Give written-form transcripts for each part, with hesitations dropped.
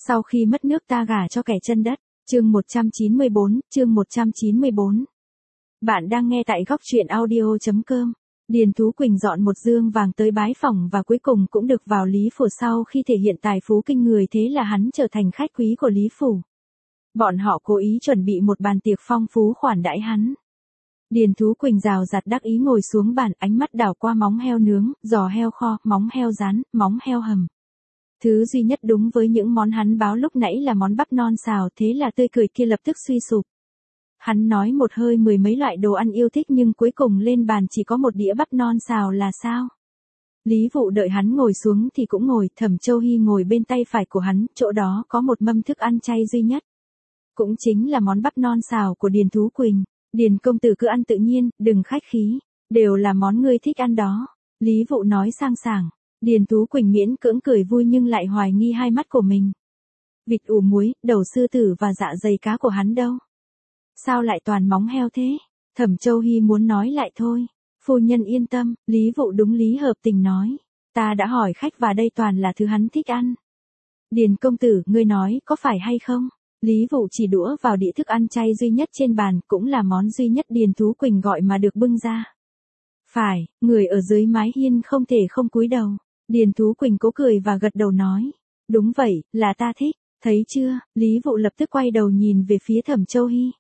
Sau khi mất nước ta gả cho kẻ chân đất. Chương 194. Bạn đang nghe tại góc truyện audio.com. Điền Tú Quỳnh dọn một dương vàng tới bái phỏng và cuối cùng cũng được vào Lý Phủ sau khi thể hiện tài phú kinh người, thế là hắn trở thành khách quý của Lý Phủ. Bọn họ cố ý chuẩn bị một bàn tiệc phong phú khoản đãi hắn. Điền Tú Quỳnh rào rạt đắc ý ngồi xuống bàn, ánh mắt đảo qua móng heo nướng, giò heo kho, móng heo rán, móng heo hầm. Thứ duy nhất đúng với những món hắn báo lúc nãy là món bắp non xào, thế là tươi cười kia lập tức suy sụp. Hắn nói một hơi mười mấy loại đồ ăn yêu thích nhưng cuối cùng lên bàn chỉ có một đĩa bắp non xào là sao? Lý Vụ đợi hắn ngồi xuống thì cũng ngồi, Thẩm Châu Hy ngồi bên tay phải của hắn, chỗ đó có một mâm thức ăn chay duy nhất. Cũng chính là món bắp non xào của Điền Tú Quỳnh. Điền công tử cứ ăn tự nhiên, đừng khách khí, đều là món ngươi thích ăn đó. Lý Vụ nói sang sảng. Điền Tú Quỳnh miễn cưỡng cười vui nhưng lại hoài nghi hai mắt của mình. Vịt ủ muối, đầu sư tử và dạ dày cá của hắn đâu? Sao lại toàn móng heo thế? Thẩm Châu Hy muốn nói lại thôi. Phu nhân yên tâm, Lý Vụ đúng lý hợp tình nói. Ta đã hỏi khách và đây toàn là thứ hắn thích ăn. Điền công tử, ngươi nói có phải hay không? Lý Vụ chỉ đũa vào đĩa thức ăn chay duy nhất trên bàn, cũng là món duy nhất Điền Tú Quỳnh gọi mà được bưng ra. Phải, người ở dưới mái hiên không thể không cúi đầu. Điền Tú Quỳnh cố cười và gật đầu nói. Đúng vậy, là ta thích, thấy chưa? Lý Vụ lập tức quay đầu nhìn về phía Thẩm Châu Hy.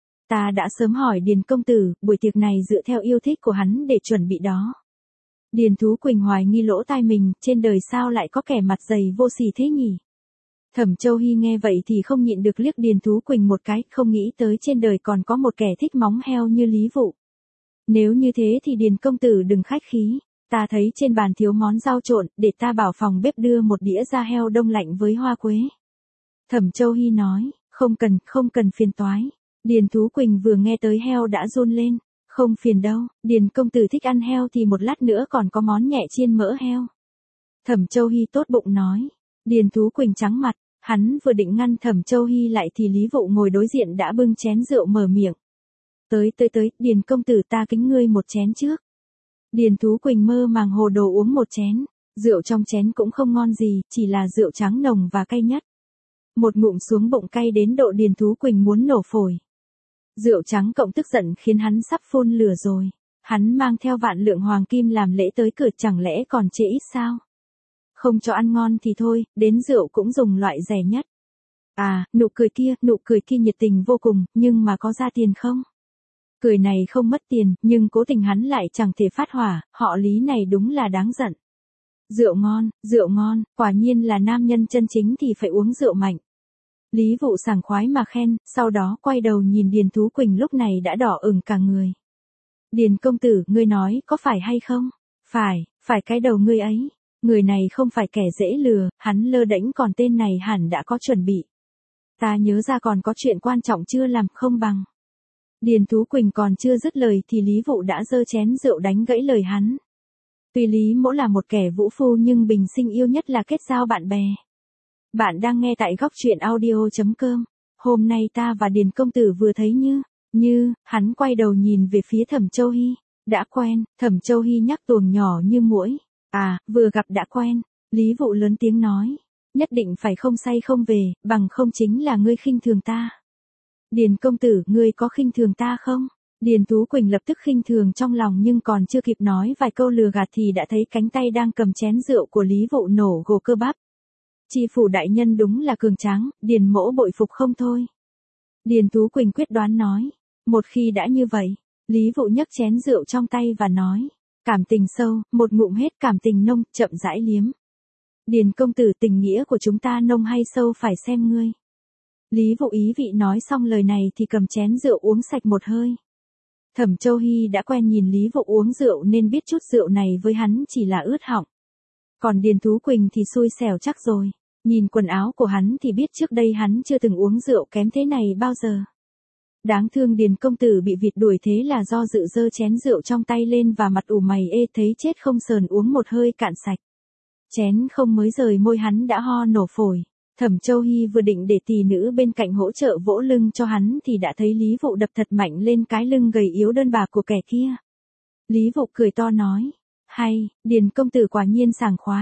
Ta đã sớm hỏi Điền công tử, buổi tiệc này dựa theo yêu thích của hắn để chuẩn bị đó. Điền Tú Quỳnh hoài nghi lỗ tai mình, trên đời sao lại có kẻ mặt dày vô sỉ thế nhỉ? Thẩm Châu Hy nghe vậy thì không nhịn được liếc Điền Tú Quỳnh một cái, không nghĩ tới trên đời còn có một kẻ thích móng heo như Lý Vụ. Nếu như thế thì Điền công tử đừng khách khí, ta thấy trên bàn thiếu món rau trộn, để ta bảo phòng bếp đưa một đĩa da heo đông lạnh với hoa quế. Thẩm Châu Hy nói, không cần phiền toái. Điền Tú Quỳnh vừa nghe tới heo đã run lên, không phiền đâu, Điền công tử thích ăn heo thì một lát nữa còn có món nhẹ chiên mỡ heo. Thẩm Châu Hy tốt bụng nói. Điền Tú Quỳnh trắng mặt, hắn vừa định ngăn Thẩm Châu Hy lại thì Lý Vụ ngồi đối diện đã bưng chén rượu mở miệng. Tới, Điền công tử ta kính ngươi một chén trước. Điền Tú Quỳnh mơ màng hồ đồ uống một chén, rượu trong chén cũng không ngon gì, chỉ là rượu trắng nồng và cay nhất. Một ngụm xuống bụng cay đến độ Điền Tú Quỳnh muốn nổ phổi. Rượu trắng cộng tức giận khiến hắn sắp phun lửa rồi. Hắn mang theo vạn lượng hoàng kim làm lễ tới cửa, chẳng lẽ còn trễ ít sao? Không cho ăn ngon thì thôi, đến rượu cũng dùng loại rẻ nhất. À, nụ cười kia nhiệt tình vô cùng, nhưng mà có ra tiền không? Cười này không mất tiền, nhưng cố tình hắn lại chẳng thể phát hỏa, họ Lý này đúng là đáng giận. Rượu ngon, quả nhiên là nam nhân chân chính thì phải uống rượu mạnh. Lý Vụ sảng khoái mà khen, sau đó quay đầu nhìn Điền Tú Quỳnh lúc này đã đỏ ửng cả người. Điền công tử, ngươi nói có phải hay không? Phải cái đầu ngươi ấy. Người này không phải kẻ dễ lừa, hắn lơ đễnh còn tên này hẳn đã có chuẩn bị. Ta nhớ ra còn có chuyện quan trọng chưa làm, không bằng. Điền Tú Quỳnh còn chưa dứt lời thì Lý Vụ đã giơ chén rượu đánh gãy lời hắn. Tuy Lý Mỗ là một kẻ vũ phu nhưng bình sinh yêu nhất là kết giao bạn bè. Bạn đang nghe tại góc truyện audio.com. Hôm nay ta và Điền công tử vừa thấy hắn quay đầu nhìn về phía Thẩm Châu Hy. Đã quen, Thẩm Châu Hy nhắc tuồng nhỏ như muỗi. À, vừa gặp đã quen. Lý Vụ lớn tiếng nói. Nhất định phải không say không về, bằng không chính là ngươi khinh thường ta. Điền công tử, ngươi có khinh thường ta không? Điền Tú Quỳnh lập tức khinh thường trong lòng nhưng còn chưa kịp nói vài câu lừa gạt thì đã thấy cánh tay đang cầm chén rượu của Lý Vụ nổ gồ cơ bắp. Tri phủ đại nhân đúng là cường tráng, Điền mỗ bội phục không thôi. Điền Tú Quỳnh quyết đoán nói. Một khi đã như vậy, Lý Vụ nhấc chén rượu trong tay và nói. Cảm tình sâu, một ngụm hết, cảm tình nông, chậm rãi liếm. Điền công tử, tình nghĩa của chúng ta nông hay sâu phải xem ngươi. Lý Vụ ý vị nói xong lời này thì cầm chén rượu uống sạch một hơi. Thẩm Châu Hy đã quen nhìn Lý Vụ uống rượu nên biết chút rượu này với hắn chỉ là ướt họng. Còn Điền Tú Quỳnh thì xui xẻo chắc rồi. Nhìn quần áo của hắn thì biết trước đây hắn chưa từng uống rượu kém thế này bao giờ. Đáng thương Điền công tử bị vịt đuổi thế là do dự giơ chén rượu trong tay lên và mặt ủ mày ê thấy chết không sờn uống một hơi cạn sạch. Chén không mới rời môi hắn đã ho nổ phổi. Thẩm Châu Hy vừa định để tỷ nữ bên cạnh hỗ trợ vỗ lưng cho hắn thì đã thấy Lý Vụ đập thật mạnh lên cái lưng gầy yếu đơn bạc của kẻ kia. Lý Vụ cười to nói. Hay, Điền công tử quả nhiên sảng khoái.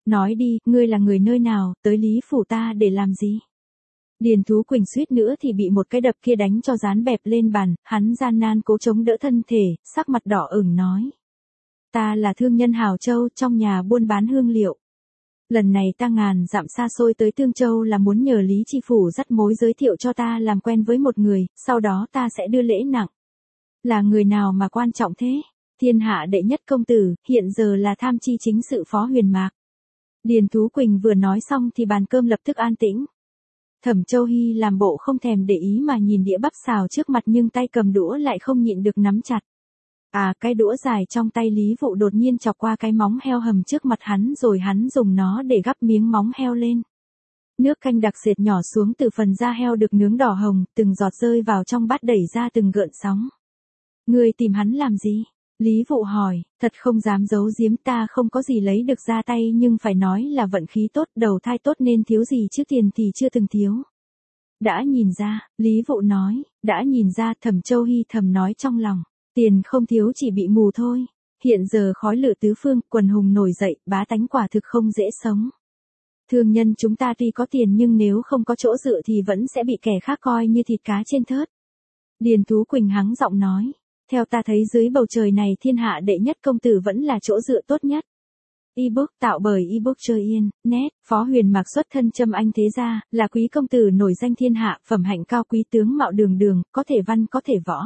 Nói đi, ngươi là người nơi nào, tới Lý Phủ ta để làm gì? Điền Tú Quỳnh suýt nữa thì bị một cái đập kia đánh cho dán bẹp lên bàn, hắn gian nan cố chống đỡ thân thể, sắc mặt đỏ ửng nói. Ta là thương nhân Hào Châu trong nhà buôn bán hương liệu. Lần này ta ngàn dặm xa xôi tới Tương Châu là muốn nhờ Lý Chi Phủ dắt mối giới thiệu cho ta làm quen với một người, sau đó ta sẽ đưa lễ nặng. Là người nào mà quan trọng thế? Thiên hạ đệ nhất công tử, hiện giờ là tham chi chính sự Phó Huyền Mạc. Điền Tú Quỳnh vừa nói xong thì bàn cơm lập tức an tĩnh. Thẩm Châu Hy làm bộ không thèm để ý mà nhìn đĩa bắp xào trước mặt nhưng tay cầm đũa lại không nhịn được nắm chặt. Cái đũa dài trong tay Lý Vụ đột nhiên chọc qua cái móng heo hầm trước mặt hắn rồi hắn dùng nó để gắp miếng móng heo lên. Nước canh đặc sệt nhỏ xuống từ phần da heo được nướng đỏ hồng, từng giọt rơi vào trong bát đẩy ra từng gợn sóng. Ngươi tìm hắn làm gì? Lý Vụ hỏi, thật không dám giấu giếm, ta không có gì lấy được ra tay nhưng phải nói là vận khí tốt, đầu thai tốt nên thiếu gì chứ tiền thì chưa từng thiếu. Đã nhìn ra, Lý Vụ nói, đã nhìn ra. Thẩm Châu Hy thầm nói trong lòng, tiền không thiếu chỉ bị mù thôi. Hiện giờ khói lửa tứ phương, quần hùng nổi dậy, bá tánh quả thực không dễ sống. Thương nhân chúng ta tuy có tiền nhưng nếu không có chỗ dựa thì vẫn sẽ bị kẻ khác coi như thịt cá trên thớt. Điền Tú Quỳnh hắng giọng nói. Theo ta thấy dưới bầu trời này thiên hạ đệ nhất công tử vẫn là chỗ dựa tốt nhất. Ebook tạo bởi ebook chơi yên, net, Phó Huyền Mạc xuất thân Trâm Anh thế gia, là quý công tử nổi danh thiên hạ, phẩm hạnh cao quý, tướng mạo đường đường, có thể văn có thể võ.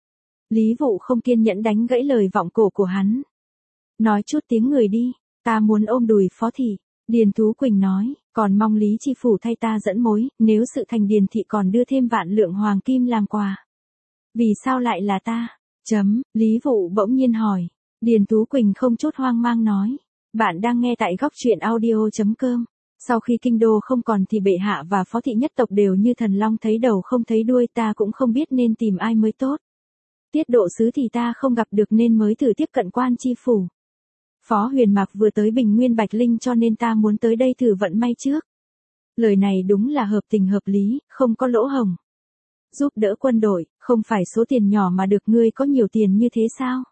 Lý Vụ không kiên nhẫn đánh gãy lời vọng cổ của hắn. Nói chút tiếng người đi, ta muốn ôm đùi Phó thị. Điền Tú Quỳnh nói, còn mong Lý Chi Phủ thay ta dẫn mối, nếu sự thành Điền thị còn đưa thêm vạn lượng hoàng kim làm quà. Vì sao lại là ta? Lý Vụ bỗng nhiên hỏi. Điền Tú Quỳnh không chút hoang mang nói. Bạn đang nghe tại góc truyện audio.com. Sau khi kinh đô không còn thì bệ hạ và Phó thị nhất tộc đều như thần long thấy đầu không thấy đuôi, ta cũng không biết nên tìm ai mới tốt. Tiết độ sứ thì ta không gặp được nên mới thử tiếp cận quan chi phủ. Phó Huyền Mạc vừa tới Bình Nguyên Bạch Linh cho nên ta muốn tới đây thử vận may trước. Lời này đúng là hợp tình hợp lý, không có lỗ hổng. Giúp đỡ quân đội, không phải số tiền nhỏ mà được, ngươi có nhiều tiền như thế sao?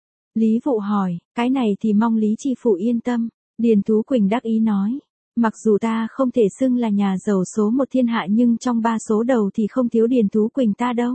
Lý Vụ hỏi, cái này thì mong Lý Chi Phủ yên tâm. Điền Tú Quỳnh đắc ý nói, mặc dù ta không thể xưng là nhà giàu số một thiên hạ nhưng trong 3 số đầu thì không thiếu Điền Tú Quỳnh ta đâu.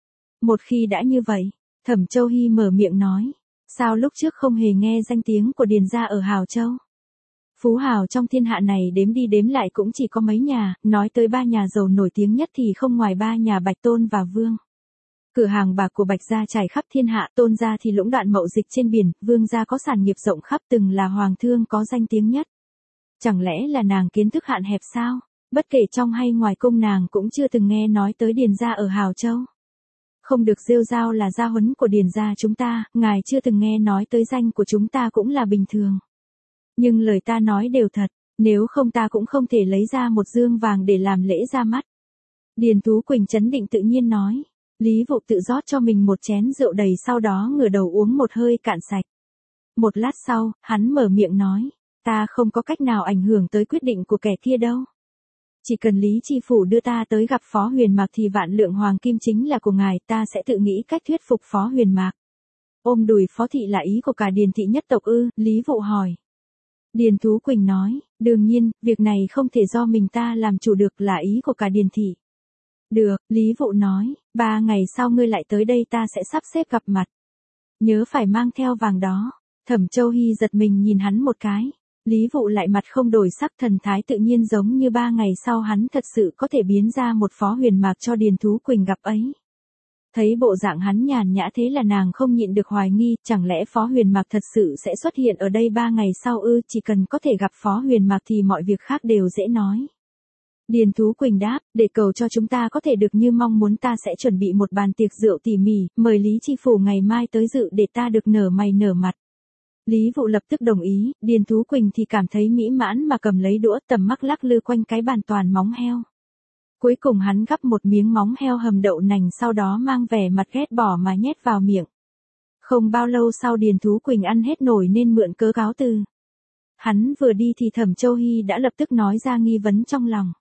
Một khi đã như vậy, Thẩm Châu Hy mở miệng nói, sao lúc trước không hề nghe danh tiếng của Điền gia ở Hào Châu? Phú hào trong thiên hạ này đếm đi đếm lại cũng chỉ có mấy nhà, nói tới 3 nhà giàu nổi tiếng nhất thì không ngoài 3 nhà Bạch Tôn và Vương. Cửa hàng bạc của Bạch gia trải khắp thiên hạ, Tôn gia thì lũng đoạn mậu dịch trên biển, Vương gia có sản nghiệp rộng khắp, từng là hoàng thương có danh tiếng nhất. Chẳng lẽ là nàng kiến thức hạn hẹp sao? Bất kể trong hay ngoài cung nàng cũng chưa từng nghe nói tới Điền gia ở Hào Châu. Không được rêu rao là gia huấn của Điền gia chúng ta, ngài chưa từng nghe nói tới danh của chúng ta cũng là bình thường. Nhưng lời ta nói đều thật, nếu không ta cũng không thể lấy ra một dương vàng để làm lễ ra mắt. Điền Tú Quỳnh trấn định tự nhiên nói. Lý Vụ tự rót cho mình một chén rượu đầy sau đó ngửa đầu uống một hơi cạn sạch. Một lát sau, hắn mở miệng nói, ta không có cách nào ảnh hưởng tới quyết định của kẻ kia đâu. Chỉ cần Lý Chi Phủ đưa ta tới gặp Phó Huyền Mạc thì vạn lượng hoàng kim chính là của ngài, ta sẽ tự nghĩ cách thuyết phục Phó Huyền Mạc. Ôm đùi Phó thị là ý của cả Điền thị nhất tộc ư? Lý Vụ hỏi. Điền Tú Quỳnh nói, đương nhiên, việc này không thể do mình ta làm chủ được, là ý của cả Điền thị. Được, Lý Vụ nói, 3 ngày sau ngươi lại tới đây ta sẽ sắp xếp gặp mặt. Nhớ phải mang theo vàng đó. Thẩm Châu Hy giật mình nhìn hắn một cái. Lý Vụ lại mặt không đổi sắc, thần thái tự nhiên giống như 3 ngày sau hắn thật sự có thể biến ra một Phó Huyền Mạc cho Điền Tú Quỳnh gặp ấy. Thấy bộ dạng hắn nhàn nhã thế là nàng không nhịn được hoài nghi, chẳng lẽ Phó Huyền Mạc thật sự sẽ xuất hiện ở đây 3 ngày sau ư? Chỉ cần có thể gặp Phó Huyền Mạc thì mọi việc khác đều dễ nói. Điền Tú Quỳnh đáp, để cầu cho chúng ta có thể được như mong muốn ta sẽ chuẩn bị một bàn tiệc rượu tỉ mỉ, mời Lý Chi Phủ ngày mai tới dự để ta được nở mày nở mặt. Lý Vụ lập tức đồng ý, Điền Tú Quỳnh thì cảm thấy mỹ mãn mà cầm lấy đũa, tầm mắt lắc lư quanh cái bàn toàn móng heo. Cuối cùng hắn gắp một miếng móng heo hầm đậu nành sau đó mang vẻ mặt ghét bỏ mà nhét vào miệng. Không bao lâu sau Điền Tú Quỳnh ăn hết nổi nên mượn cớ cáo từ. Hắn vừa đi thì Thẩm Châu Hy đã lập tức nói ra nghi vấn trong lòng.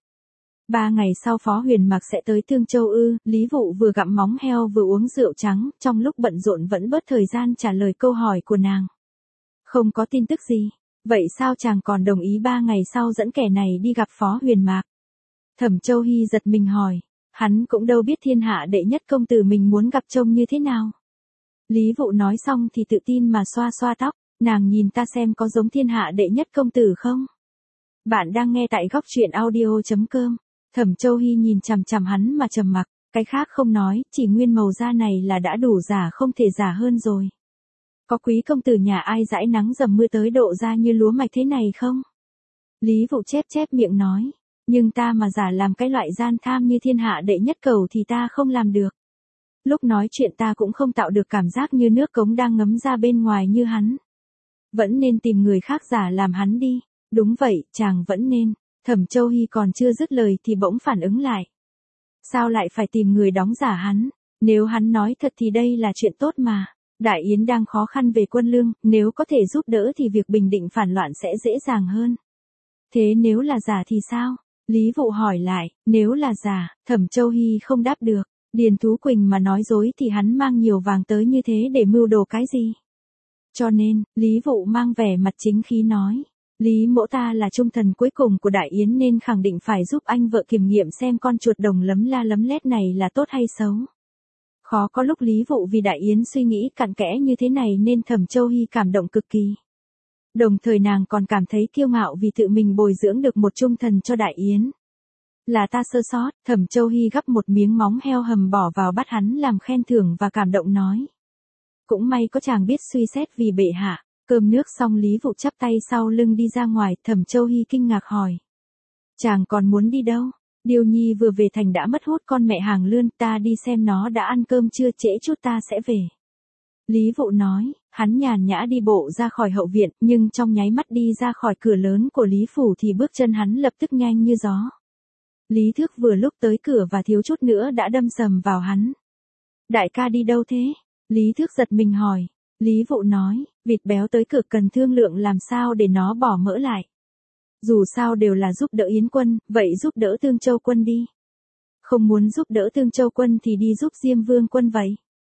3 ngày sau Phó Huyền Mạc sẽ tới Tương Châu ư? Lý Vụ vừa gặm móng heo vừa uống rượu trắng, trong lúc bận rộn vẫn bớt thời gian trả lời câu hỏi của nàng. Không có tin tức gì. Vậy sao chàng còn đồng ý 3 ngày sau dẫn kẻ này đi gặp Phó Huyền Mạc? Thẩm Châu Hy giật mình hỏi, hắn cũng đâu biết thiên hạ đệ nhất công tử mình muốn gặp trông như thế nào. Lý Vụ nói xong thì tự tin mà xoa xoa tóc, nàng nhìn ta xem có giống thiên hạ đệ nhất công tử không? Bạn đang nghe tại góc truyện audio.com. Thẩm Châu Hy nhìn chằm chằm hắn mà trầm mặc, cái khác không nói, chỉ nguyên màu da này là đã đủ giả không thể giả hơn rồi. Có quý công tử nhà ai dãi nắng dầm mưa tới độ da như lúa mạch thế này không? Lý Vụ chép chép miệng nói, nhưng ta mà giả làm cái loại gian tham như thiên hạ đệ nhất cầu thì ta không làm được. Lúc nói chuyện ta cũng không tạo được cảm giác như nước cống đang ngấm ra bên ngoài như hắn. Vẫn nên tìm người khác giả làm hắn đi. Đúng vậy, chàng vẫn nên. Thẩm Châu Hy còn chưa dứt lời thì bỗng phản ứng lại. Sao lại phải tìm người đóng giả hắn? Nếu hắn nói thật thì đây là chuyện tốt mà. Đại Yến đang khó khăn về quân lương, nếu có thể giúp đỡ thì việc bình định phản loạn sẽ dễ dàng hơn. Thế nếu là giả thì sao? Lý Vụ hỏi lại, nếu là giả, Thẩm Châu Hy không đáp được. Điền Tú Quỳnh mà nói dối thì hắn mang nhiều vàng tới như thế để mưu đồ cái gì? Cho nên, Lý Vụ mang vẻ mặt chính khí nói. Lý mỗ ta là trung thần cuối cùng của Đại Yến nên khẳng định phải giúp anh vợ kiểm nghiệm xem con chuột đồng lấm la lấm lét này là tốt hay xấu. Khó có lúc Lý Vụ vì Đại Yến suy nghĩ cặn kẽ như thế này nên Thẩm Châu Hy cảm động cực kỳ. Đồng thời nàng còn cảm thấy kiêu ngạo vì tự mình bồi dưỡng được một trung thần cho Đại Yến. Là ta sơ sót, Thẩm Châu Hy gắp một miếng móng heo hầm bỏ vào bát hắn làm khen thưởng và cảm động nói. Cũng may có chàng biết suy xét vì bệ hạ. Cơm nước xong Lý Vụ chắp tay sau lưng đi ra ngoài, Thẩm Châu Hy kinh ngạc hỏi. Chàng còn muốn đi đâu? Điêu Nhi vừa về thành đã mất hút con mẹ hàng lươn, ta đi xem nó đã ăn cơm chưa, trễ chút ta sẽ về. Lý Vụ nói, hắn nhàn nhã đi bộ ra khỏi hậu viện, nhưng trong nháy mắt đi ra khỏi cửa lớn của Lý Phủ thì bước chân hắn lập tức nhanh như gió. Lý Thước vừa lúc tới cửa và thiếu chút nữa đã đâm sầm vào hắn. Đại ca đi đâu thế? Lý Thước giật mình hỏi. Lý Vụ nói, vịt béo tới cửa cần thương lượng làm sao để nó bỏ mỡ lại. Dù sao đều là giúp đỡ Yến quân, vậy giúp đỡ Tương Châu quân đi. Không muốn giúp đỡ Tương Châu quân thì đi giúp Diêm Vương quân vậy.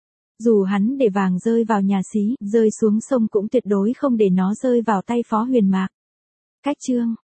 Dù hắn để vàng rơi vào nhà xí, rơi xuống sông cũng tuyệt đối không để nó rơi vào tay Phó Huyền Mạc. Cách chương